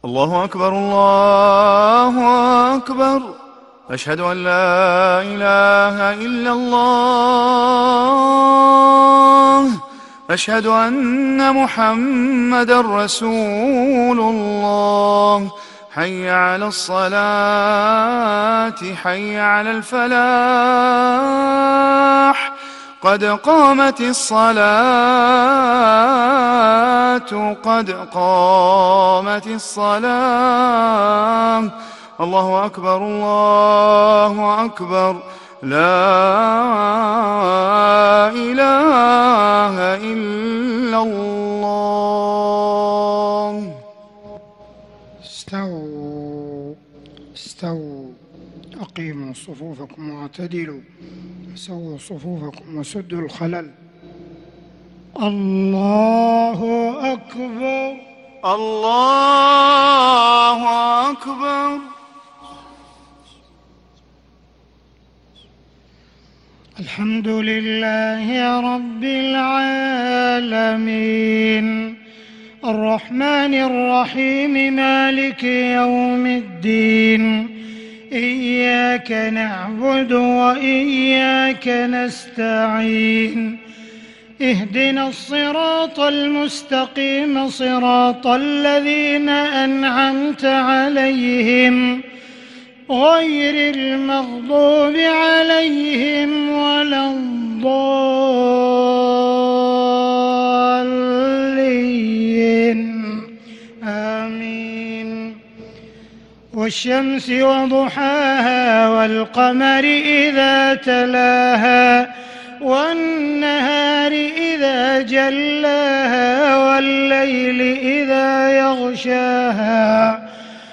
الله أكبر الله أكبر. أشهد أن لا إله إلا الله. أشهد أن محمدًا رسول الله. حي على الصلاة حي على الفلاح. قد قامت الصلاة قد قامت الصلاة. الله أكبر الله أكبر. لا إله إلا الله. استووا أقيموا صفوفكم واعتدلوا، سووا صفوفكم وسدوا الخلل. الله أكبر الله أكبر. الحمد لله رب العالمين، الرحمن الرحيم، مالك يوم الدين. إياك نعبد وإياك نستعين. اهدنا الصراط المستقيم، صراط الذين أنعمت عليهم غير المغضوب عليهم ولا الضالين. آمين. والشمس وضحاها والقمر إذا تلاها والنهار إذا جلاها والليل إذا يغشاها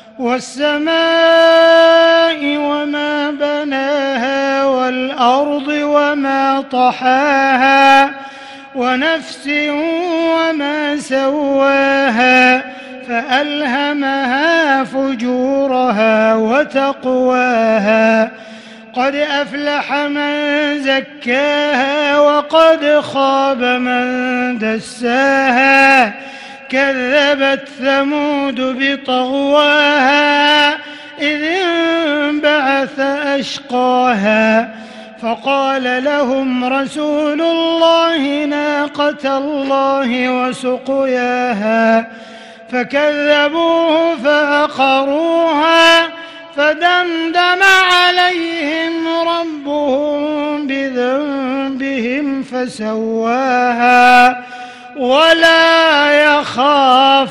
والسماء وما بناها والأرض وما طحاها ونفس وما سواها فألهمها فجورها وتقواها. قد أفلح من زكاها وقد خاب من دساها. كذبت ثمود بطغواها إذ انبعث أشقاها فقال لهم رسول الله ناقة الله وسقياها فكذبوه فعقروها فدمدم عليهم ربهم بذنبهم فسواها ولا يخاف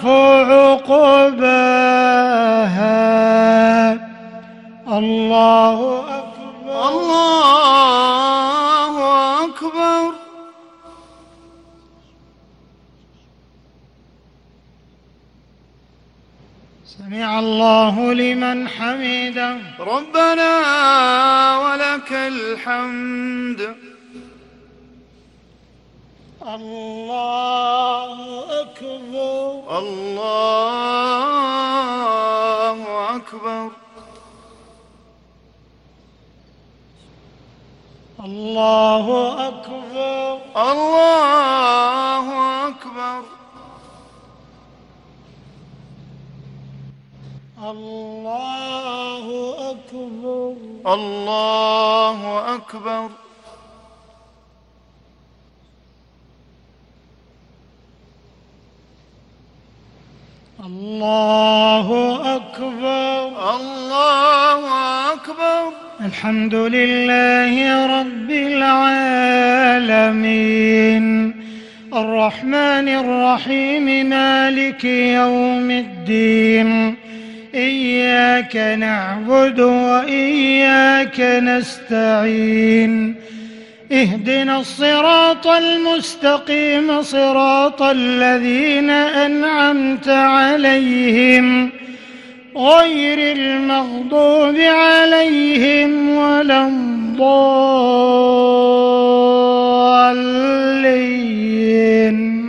عقباها. الله أكبر الله أكبر. سمع الله لمن حمده. ربنا ولك الحمد. الله أكبر الله أكبر. الله أكبر الله أكبر. الله أكبر الله أكبر. الله أكبر الله أكبر. الحمد لله رب العالمين، الرحمن الرحيم، مالك يوم الدين. إياك نعبد وإياك نستعين. اهدنا الصراط المستقيم، صراط الذين أنعمت عليهم غير المغضوب عليهم ولا الضالين.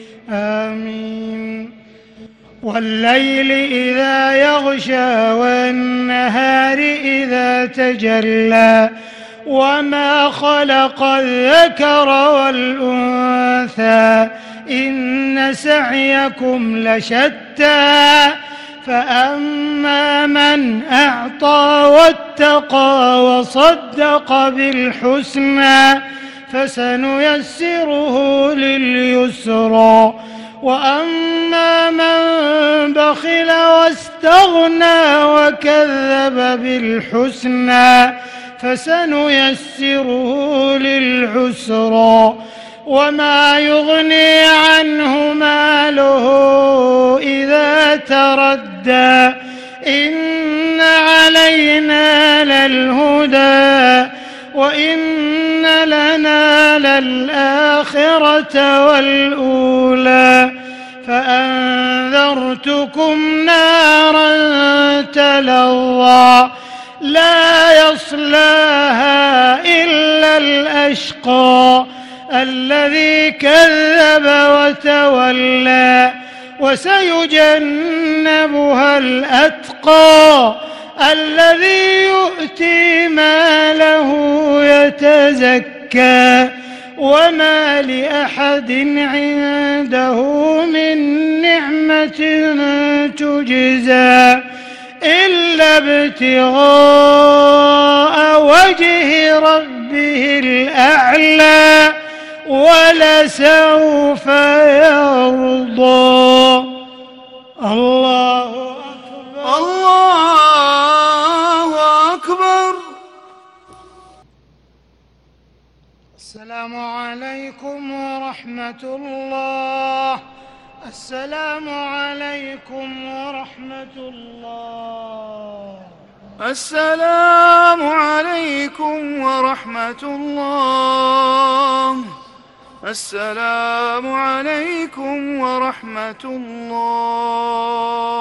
آمين. والليل إذا يغشى والنهار إذا تجلى وما خلق الذكر والأنثى إن سعيكم لشتى فأما من أعطى واتقى وصدق بالحسنى فسنيسره لليسرى وأما من بخل واستغنى وكذب بالحسنى فسنيسره للعسرى وما يغني عنه ماله إذا تردى إن علينا للهدى وإن لنا للآخرة والأولى فأنذرتكم نارا تلظى لا يصلاها إلا الأشقى الذي كذب وتولى وسيجنبها الأتقى الذي يؤتي ماله يتزكى وما لأحد عنده من نعمة تجزى إلا ابتغاء وجه ربه الأعلى ولسوف يرضى. الله أكبر الله أكبر. السلام عليكم ورحمة الله. السلام عليكم ورحمة الله. السلام عليكم ورحمة الله. السلام عليكم ورحمة الله.